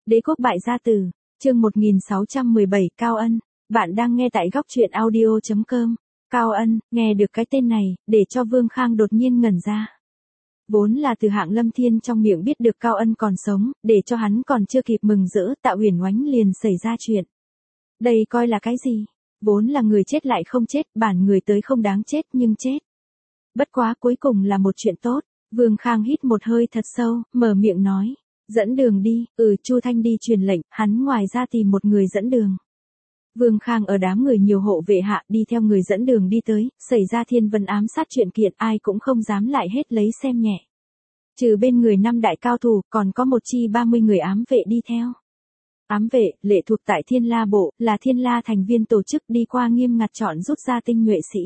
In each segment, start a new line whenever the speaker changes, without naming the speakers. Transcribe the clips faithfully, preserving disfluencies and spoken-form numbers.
Đế quốc bại gia tử, chương một nghìn sáu trăm mười bảy Cao Ân, bạn đang nghe tại góc truyện audio chấm com. Cao Ân, nghe được cái tên này, để cho Vương Khang đột nhiên ngẩn ra. Vốn là từ Hạng Lâm Thiên trong miệng biết được Cao Ân còn sống, để cho hắn còn chưa kịp mừng rỡ, Tạ Huyền Oánh liền xảy ra chuyện. Đây coi là cái gì? Vốn là người chết lại không chết, bản người tới không đáng chết nhưng chết. Bất quá cuối cùng là một chuyện tốt, Vương Khang hít một hơi thật sâu, mở miệng nói. Dẫn đường đi, ừ Chu Thanh đi truyền lệnh, hắn ngoài ra tìm một người dẫn đường. Vương Khang ở đám người nhiều hộ vệ hạ đi theo người dẫn đường đi tới, xảy ra thiên vân ám sát chuyện kiện ai cũng không dám lại hết lấy xem nhẹ. Trừ bên người năm đại cao thủ, còn có một chi ba mươi người ám vệ đi theo. Ám vệ, lệ thuộc tại Thiên La Bộ, là Thiên La thành viên tổ chức đi qua nghiêm ngặt chọn rút ra tinh nhuệ sĩ.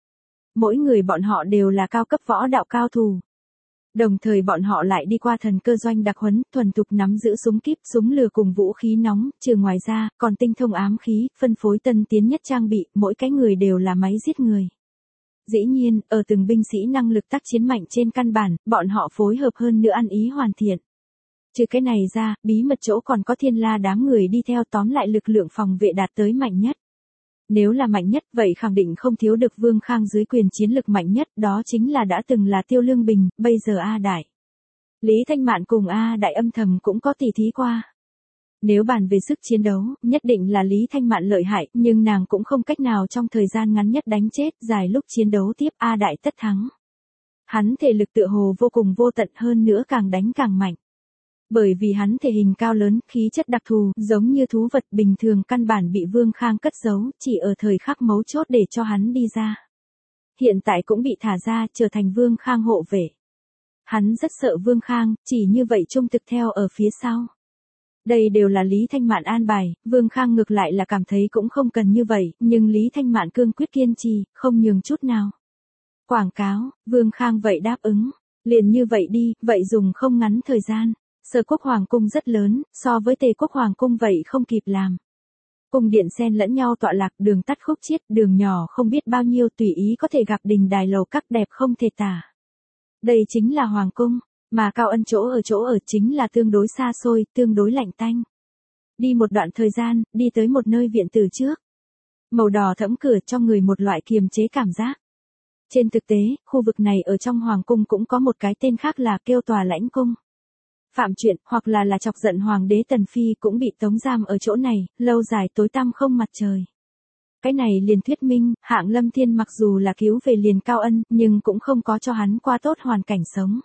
Mỗi người bọn họ đều là cao cấp võ đạo cao thủ. Đồng thời bọn họ lại đi qua thần cơ doanh đặc huấn, thuần thục nắm giữ súng kíp, súng lửa cùng vũ khí nóng, trừ ngoài ra, còn tinh thông ám khí, phân phối tân tiến nhất trang bị, mỗi cái người đều là máy giết người. Dĩ nhiên, ở từng binh sĩ năng lực tác chiến mạnh trên căn bản, bọn họ phối hợp hơn nữa ăn ý hoàn thiện. Trừ cái này ra, bí mật chỗ còn có Thiên La đám người đi theo, tóm lại lực lượng phòng vệ đạt tới mạnh nhất. Nếu là mạnh nhất, vậy khẳng định không thiếu được Vương Khang dưới quyền chiến lực mạnh nhất, đó chính là đã từng là Tiêu Lương Bình, bây giờ A Đại. Lý Thanh Mạn cùng A Đại âm thầm cũng có tỉ thí qua. Nếu bàn về sức chiến đấu, nhất định là Lý Thanh Mạn lợi hại, nhưng nàng cũng không cách nào trong thời gian ngắn nhất đánh chết, dài lúc chiến đấu tiếp A Đại tất thắng. Hắn thể lực tựa hồ vô cùng vô tận, hơn nữa càng đánh càng mạnh. Bởi vì hắn thể hình cao lớn, khí chất đặc thù, giống như thú vật bình thường căn bản bị Vương Khang cất giấu, chỉ ở thời khắc mấu chốt để cho hắn đi ra. Hiện tại cũng bị thả ra, trở thành Vương Khang hộ vệ. Hắn rất sợ Vương Khang, chỉ như vậy trung thực theo ở phía sau. Đây đều là Lý Thanh Mạn an bài, Vương Khang ngược lại là cảm thấy cũng không cần như vậy, nhưng Lý Thanh Mạn cương quyết kiên trì, không nhường chút nào. Quảng cáo, Vương Khang vậy đáp ứng, liền như vậy đi, vậy dùng không ngắn thời gian. Sở Quốc Hoàng cung rất lớn, so với Tề Quốc Hoàng cung vậy không kịp làm. Cung điện xen lẫn nhau tọa lạc, đường tắt khúc chiết, đường nhỏ không biết bao nhiêu, tùy ý có thể gặp đình đài lầu các đẹp không thể tả. Đây chính là Hoàng cung, mà Cao Ân chỗ ở chỗ ở chính là tương đối xa xôi, tương đối lạnh tanh. Đi một đoạn thời gian, đi tới một nơi viện tử trước. Màu đỏ thẫm cửa cho người một loại kiềm chế cảm giác. Trên thực tế, khu vực này ở trong Hoàng cung cũng có một cái tên khác là Kêu Tòa Lãnh Cung. Phạm chuyện, hoặc là là chọc giận Hoàng đế Tần Phi cũng bị tống giam ở chỗ này, lâu dài tối tăm không mặt trời. Cái này liền thuyết minh, Hạng Lâm Thiên mặc dù là cứu về liền Cao Ân, nhưng cũng không có cho hắn qua tốt hoàn cảnh sống.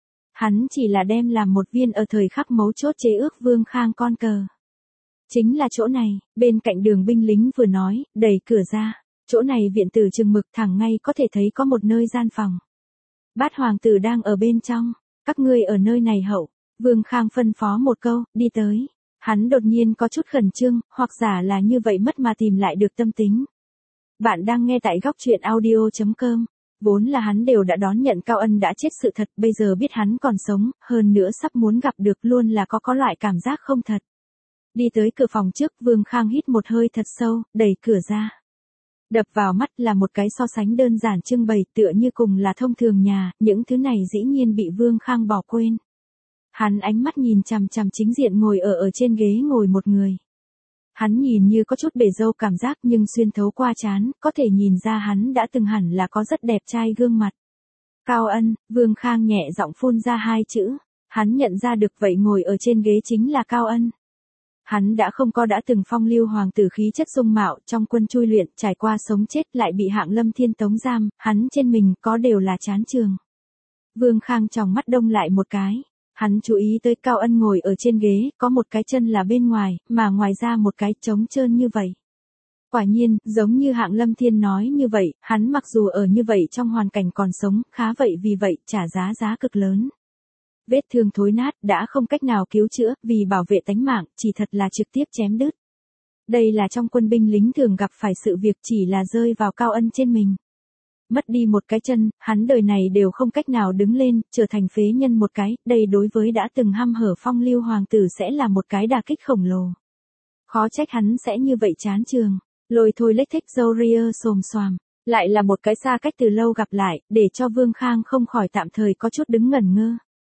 Hắn chỉ là đem làm một viên ở thời khắc mấu chốt chế ước Vương Khang con cờ. Chính là chỗ này, bên cạnh đường binh lính vừa nói, đẩy cửa ra, chỗ này viện tử chừng mực thẳng ngay có thể thấy có một nơi gian phòng. Bát hoàng tử đang ở bên trong, các ngươi ở nơi này hậu. Vương Khang phân phó một câu, đi tới. Hắn đột nhiên có chút khẩn trương, hoặc giả là như vậy mất mà tìm lại được tâm tính. Bạn đang nghe tại góc truyện audio chấm com. Vốn là hắn đều đã đón nhận Cao Ân đã chết sự thật, bây giờ biết hắn còn sống, hơn nữa sắp muốn gặp được luôn là có có loại cảm giác không thật. Đi tới cửa phòng trước, Vương Khang hít một hơi thật sâu, đẩy cửa ra. Đập vào mắt là một cái so sánh đơn giản trưng bày, tựa như cùng là thông thường nhà, những thứ này dĩ nhiên bị Vương Khang bỏ quên. Hắn ánh mắt nhìn chằm chằm chính diện ngồi ở ở trên ghế ngồi một người. Hắn nhìn như có chút bể râu cảm giác nhưng xuyên thấu qua trán, có thể nhìn ra hắn đã từng hẳn là có rất đẹp trai gương mặt. Cao Ân, Vương Khang nhẹ giọng phun ra hai chữ. Hắn nhận ra được vậy ngồi ở trên ghế chính là Cao Ân. Hắn đã không có đã từng phong lưu hoàng tử khí chất dung mạo, trong quân chui luyện, trải qua sống chết lại bị Hạng Lâm Thiên tống giam, hắn trên mình có đều là chán trường. Vương Khang tròng mắt đông lại một cái. Hắn chú ý tới Cao Ân ngồi ở trên ghế, có một cái chân là bên ngoài, mà ngoài ra một cái trống trơn như vậy. Quả nhiên, giống như Hạng Lâm Thiên nói như vậy, hắn mặc dù ở như vậy trong hoàn cảnh còn sống, khá vậy vì vậy, trả giá giá cực lớn. Vết thương thối nát, đã không cách nào cứu chữa, vì bảo vệ tánh mạng, chỉ thật là trực tiếp chém đứt. Đây là trong quân binh lính thường gặp phải sự việc chỉ là rơi vào Cao Ân trên mình. Mất đi một cái chân, hắn đời này đều không cách nào đứng lên, trở thành phế nhân một cái, đây đối với đã từng hăm hở phong lưu hoàng tử sẽ là một cái đả kích khổng lồ. Khó trách hắn sẽ như vậy chán trường, lôi thôi lếch thích râu ria xồm xoàm, lại là một cái xa cách từ lâu gặp lại, để cho Vương Khang không khỏi tạm thời có chút đứng ngẩn ngơ.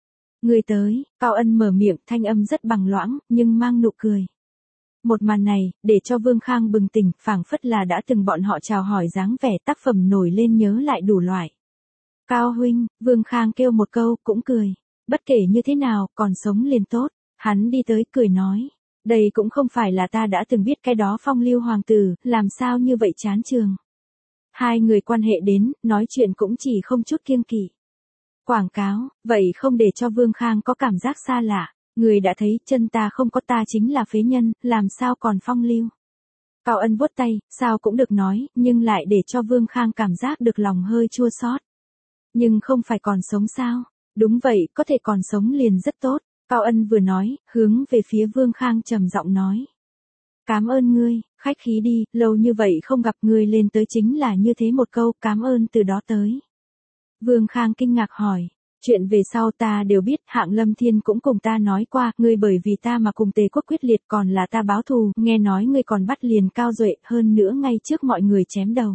Người tới, Cao Ân mở miệng, thanh âm rất bằng loãng, nhưng mang nụ cười. Một màn này, để cho Vương Khang bừng tỉnh, phảng phất là đã từng bọn họ chào hỏi dáng vẻ tác phẩm nổi lên nhớ lại đủ loại. Cao huynh, Vương Khang kêu một câu, cũng cười. Bất kể như thế nào, còn sống liền tốt. Hắn đi tới, cười nói. Đây cũng không phải là ta đã từng biết cái đó phong lưu hoàng tử, làm sao như vậy chán trường. Hai người quan hệ đến, nói chuyện cũng chỉ không chút kiêng kỵ. Quảng cáo, vậy không để cho Vương Khang có cảm giác xa lạ. Người đã thấy chân ta không có ta chính là phế nhân, làm sao còn phong lưu. Cao Ân vuốt tay, sao cũng được nói, nhưng lại để cho Vương Khang cảm giác được lòng hơi chua xót. Nhưng không phải còn sống sao? Đúng vậy, có thể còn sống liền rất tốt. Cao Ân vừa nói, hướng về phía Vương Khang trầm giọng nói. Cám ơn ngươi, khách khí đi, lâu như vậy không gặp ngươi lên tới chính là như thế một câu, cám ơn từ đó tới. Vương Khang kinh ngạc hỏi. Chuyện về sau ta đều biết, Hạng Lâm Thiên cũng cùng ta nói qua, ngươi bởi vì ta mà cùng Tề Quốc quyết liệt còn là ta báo thù, nghe nói ngươi còn bắt liền Cao Duệ, hơn nữa ngay trước mọi người chém đầu.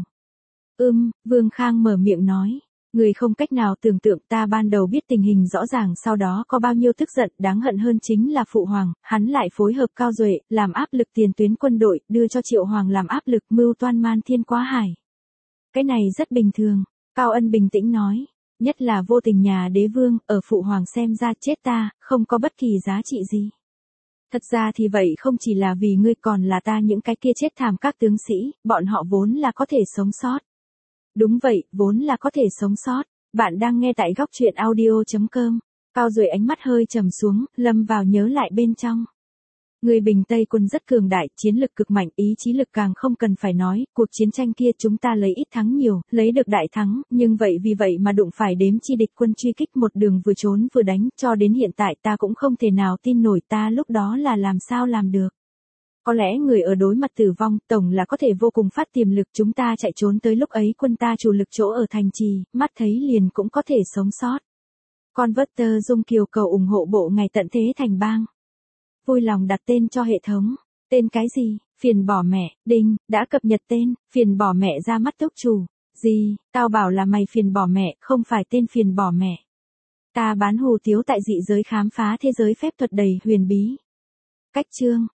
Ưm, Vương Khang mở miệng nói, ngươi không cách nào tưởng tượng ta ban đầu biết tình hình rõ ràng sau đó có bao nhiêu tức giận, đáng hận hơn chính là Phụ Hoàng, hắn lại phối hợp Cao Duệ, làm áp lực tiền tuyến quân đội, đưa cho Triệu Hoàng làm áp lực mưu toan man thiên quá hải. Cái này rất bình thường, Cao Ân bình tĩnh nói. Nhất là vô tình nhà đế vương, ở Phụ Hoàng xem ra chết ta, không có bất kỳ giá trị gì. Thật ra thì vậy không chỉ là vì ngươi còn là ta những cái kia chết thảm các tướng sĩ, bọn họ vốn là có thể sống sót. Đúng vậy, vốn là có thể sống sót. Bạn đang nghe tại góc truyện audio chấm com. Cao Duệ ánh mắt hơi trầm xuống, lâm vào nhớ lại bên trong. Người Bình Tây quân rất cường đại, chiến lực cực mạnh, ý chí lực càng không cần phải nói, cuộc chiến tranh kia chúng ta lấy ít thắng nhiều, lấy được đại thắng, nhưng vậy vì vậy mà đụng phải đếm chi địch quân truy kích một đường vừa trốn vừa đánh, cho đến hiện tại ta cũng không thể nào tin nổi ta lúc đó là làm sao làm được. Có lẽ người ở đối mặt tử vong, tổng là có thể vô cùng phát tiềm lực, chúng ta chạy trốn tới lúc ấy quân ta chủ lực chỗ ở thành trì, mắt thấy liền cũng có thể sống sót. Converter Dung Kiều cầu ủng hộ bộ ngày tận thế thành bang. Vui lòng đặt tên cho hệ thống. Tên cái gì? Phiền bỏ mẹ, đinh, đã cập nhật tên, phiền bỏ mẹ ra mắt túc chủ. Gì, tao bảo là mày phiền bỏ mẹ, không phải tên phiền bỏ mẹ. Ta bán hù tiếu tại dị giới khám phá thế giới phép thuật đầy huyền bí. Cách chương.